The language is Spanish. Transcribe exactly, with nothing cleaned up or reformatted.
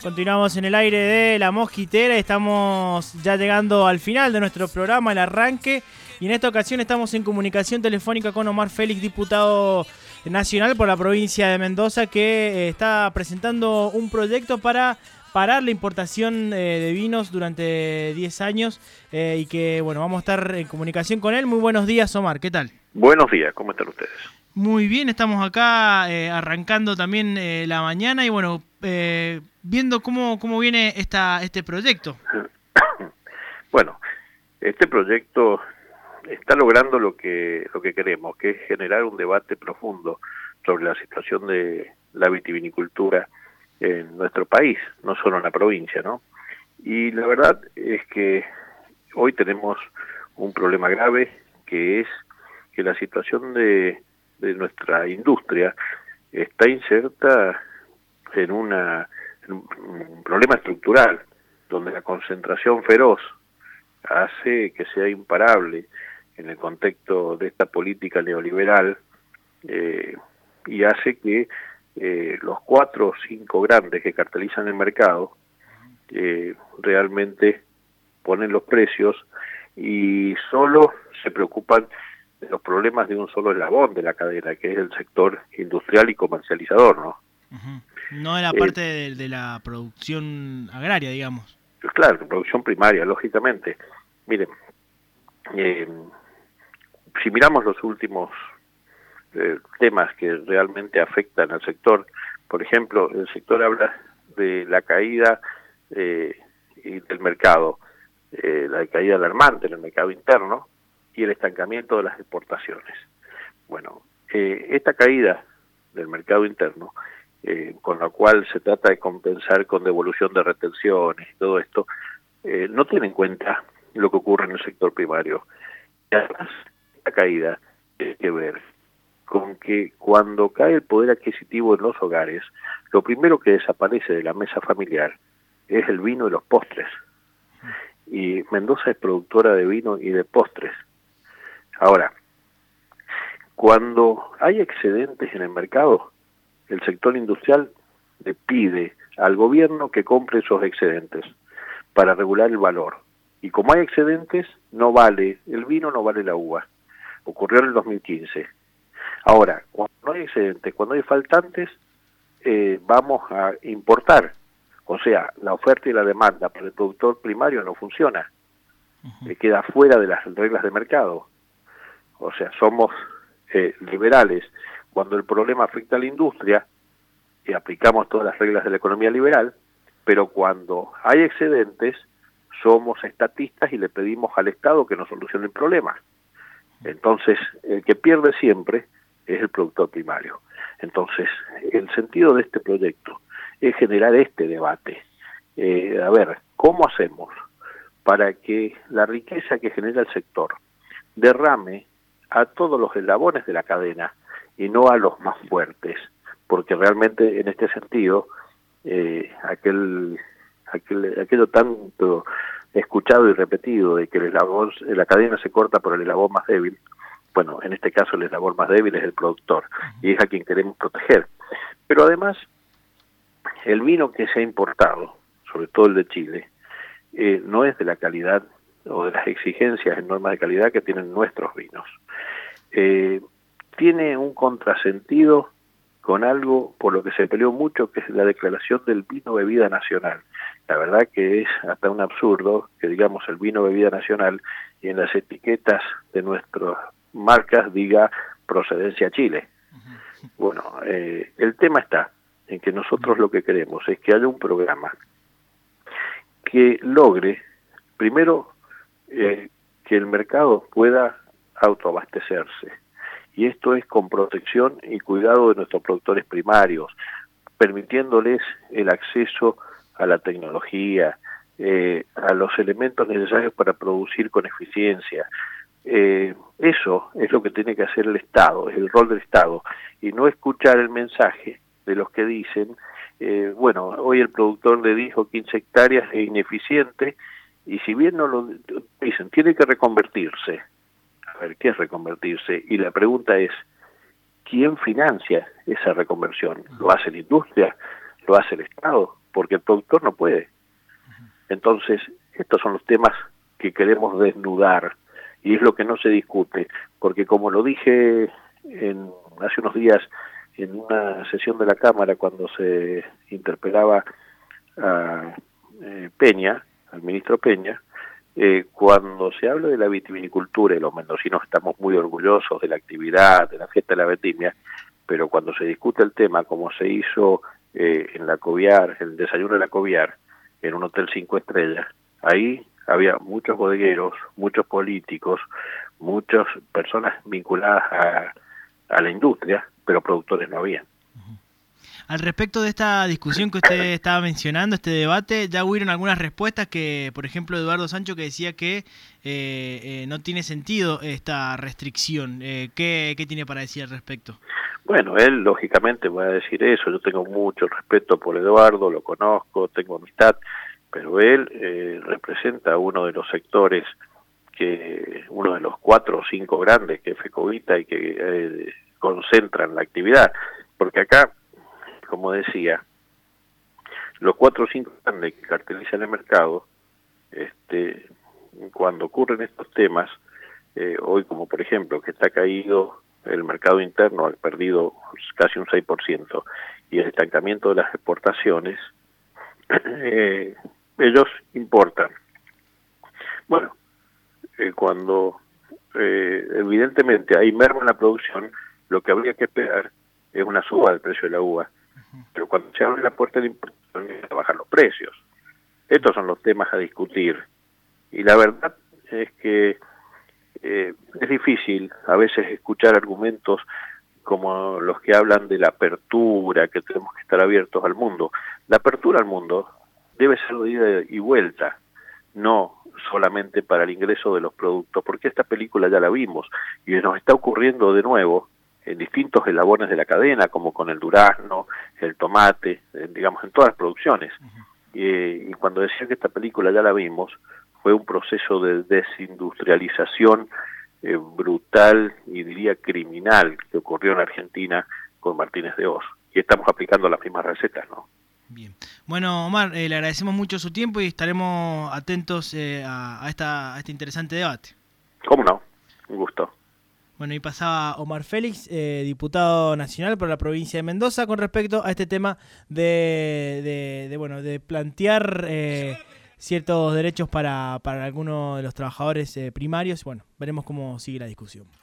Continuamos en el aire de La Mosquitera, estamos ya llegando al final de nuestro programa, el arranque, y en esta ocasión estamos en comunicación telefónica con Omar Félix, diputado nacional por la provincia de Mendoza, que eh, está presentando un proyecto para parar la importación eh, de vinos durante diez años eh, y que, bueno, vamos a estar en comunicación con él. Muy buenos días, Omar, ¿qué tal? Buenos días, ¿cómo están ustedes? Muy bien, estamos acá eh, arrancando también eh, la mañana y bueno, eh, viendo cómo, cómo viene esta, este proyecto. Bueno, este proyecto está logrando lo que, lo que queremos, que es generar un debate profundo sobre la situación de la vitivinicultura en nuestro país, no solo en la provincia, ¿no? Y la verdad es que hoy tenemos un problema grave, que es que la situación de, de nuestra industria está inserta en, una, en un problema estructural, donde la concentración feroz hace que sea imparable en el contexto de esta política neoliberal eh, y hace que eh, los cuatro o cinco grandes que cartelizan el mercado eh, realmente ponen los precios y solo se preocupan de los problemas de un solo eslabón de la cadena, que es el sector industrial y comercializador, ¿no? Uh-huh. No de la parte eh, de, de la producción agraria, digamos. Claro, producción primaria, lógicamente. Miren, eh, si miramos los últimos eh, temas que realmente afectan al sector, por ejemplo, el sector habla de la caída eh, del mercado, eh, la caída alarmante en el mercado interno y el estancamiento de las exportaciones. Bueno, eh, esta caída del mercado interno, eh, con la cual se trata de compensar con devolución de retenciones y todo esto, eh, no tiene en cuenta lo que ocurre en el sector primario. Y además, esta caída tiene que ver con que cuando cae el poder adquisitivo en los hogares, lo primero que desaparece de la mesa familiar es el vino y los postres. Y Mendoza es productora de vino y de postres. Ahora, cuando hay excedentes en el mercado, el sector industrial le pide al gobierno que compre esos excedentes para regular el valor. Y como hay excedentes, no vale el vino, no vale la uva. Ocurrió en el dos mil quince. Ahora, cuando no hay excedentes, cuando hay faltantes, eh, vamos a importar. O sea, la oferta y la demanda para el productor primario no funciona. Uh-huh. eh, queda fuera de las reglas de mercado. O sea, somos eh, liberales cuando el problema afecta a la industria y aplicamos todas las reglas de la economía liberal, pero cuando hay excedentes somos estatistas y le pedimos al Estado que nos solucione el problema. Entonces, el que pierde siempre es el productor primario. Entonces, el sentido de este proyecto es generar este debate. Eh, a ver, ¿cómo hacemos para que la riqueza que genera el sector derrame a todos los eslabones de la cadena y no a los más fuertes? Porque realmente en este sentido, eh, aquel, aquel aquello tanto escuchado y repetido de que el eslabón, la cadena se corta por el eslabón más débil, bueno, en este caso el eslabón más débil es el productor y es a quien queremos proteger. Pero además, el vino que se ha importado, sobre todo el de Chile, eh, no es de la calidad o de las exigencias en normas de calidad que tienen nuestros vinos. Eh, tiene un contrasentido con algo por lo que se peleó mucho, que es la declaración del vino bebida nacional. La verdad que es hasta un absurdo que digamos el vino bebida nacional y en las etiquetas de nuestras marcas diga procedencia Chile. Bueno, eh, el tema está en que nosotros lo que queremos es que haya un programa que logre, primero, eh, que el mercado pueda autoabastecerse. Y esto es con protección y cuidado de nuestros productores primarios, permitiéndoles el acceso a la tecnología, eh, a los elementos necesarios para producir con eficiencia. Eh, eso es lo que tiene que hacer el Estado, es el rol del Estado, y no escuchar el mensaje de los que dicen, eh, bueno, hoy el productor le dijo quince hectáreas es ineficiente, y si bien no lo dicen, tiene que reconvertirse. A ver, ¿qué es reconvertirse? Y la pregunta es, ¿quién financia esa reconversión? ¿Lo hace la industria? lo hace el Estado, porque el productor no puede. Entonces, estos son los temas que queremos desnudar, y es lo que no se discute, porque como lo dije en, hace unos días en una sesión de la Cámara, cuando se interpelaba a eh, Peña, al ministro Peña, eh, cuando se habla de la vitivinicultura, y los mendocinos estamos muy orgullosos de la actividad, de la fiesta de la vendimia, pero cuando se discute el tema, como se hizo eh, en la Coviar, el desayuno de la Coviar, en un hotel cinco estrellas, ahí había muchos bodegueros, muchos políticos, muchas personas vinculadas a, a la industria, pero productores no había. Al respecto de esta discusión que usted estaba mencionando, este debate, ya hubieron algunas respuestas que, por ejemplo, Eduardo Sancho, que decía que eh, eh, no tiene sentido esta restricción. Eh, ¿qué, ¿Qué tiene para decir al respecto? Bueno, él lógicamente va a decir eso. Yo tengo mucho respeto por Eduardo, lo conozco, tengo amistad, pero él eh, representa uno de los sectores, que uno de los cuatro o cinco grandes que es FECOVITA y que eh, concentran la actividad, porque acá, como decía, los cuatro o cinco grandes que cartelizan el mercado, este, cuando ocurren estos temas, eh, hoy como por ejemplo que está caído el mercado interno, ha perdido casi un seis por ciento, y el estancamiento de las exportaciones, eh, ellos importan. Bueno, eh, cuando eh, evidentemente hay merma en la producción, lo que habría que esperar es una suba del precio de la uva. Pero cuando se abre la puerta de importación, hay que bajar los precios. Estos son los temas a discutir. Y la verdad es que eh, es difícil a veces escuchar argumentos como los que hablan de la apertura, que tenemos que estar abiertos al mundo. La apertura al mundo debe ser de ida y vuelta, no solamente para el ingreso de los productos, porque esta película ya la vimos y nos está ocurriendo de nuevo en distintos eslabones de la cadena, como con el durazno, el tomate, eh, digamos, en todas las producciones. Uh-huh. y, y cuando decía que esta película ya la vimos, fue un proceso de desindustrialización eh, brutal y diría criminal que ocurrió en Argentina con Martínez de Hoz. Y estamos aplicando las mismas recetas, ¿no? Bien. Bueno, Omar, eh, le agradecemos mucho su tiempo y estaremos atentos eh, a, a, esta, a este interesante debate. ¿Cómo no? Un gusto. Bueno, y pasaba Omar Félix, eh, diputado nacional por la provincia de Mendoza, con respecto a este tema de, de, de bueno, de plantear eh, ciertos derechos para, para algunos de los trabajadores eh, primarios. Bueno, veremos cómo sigue la discusión.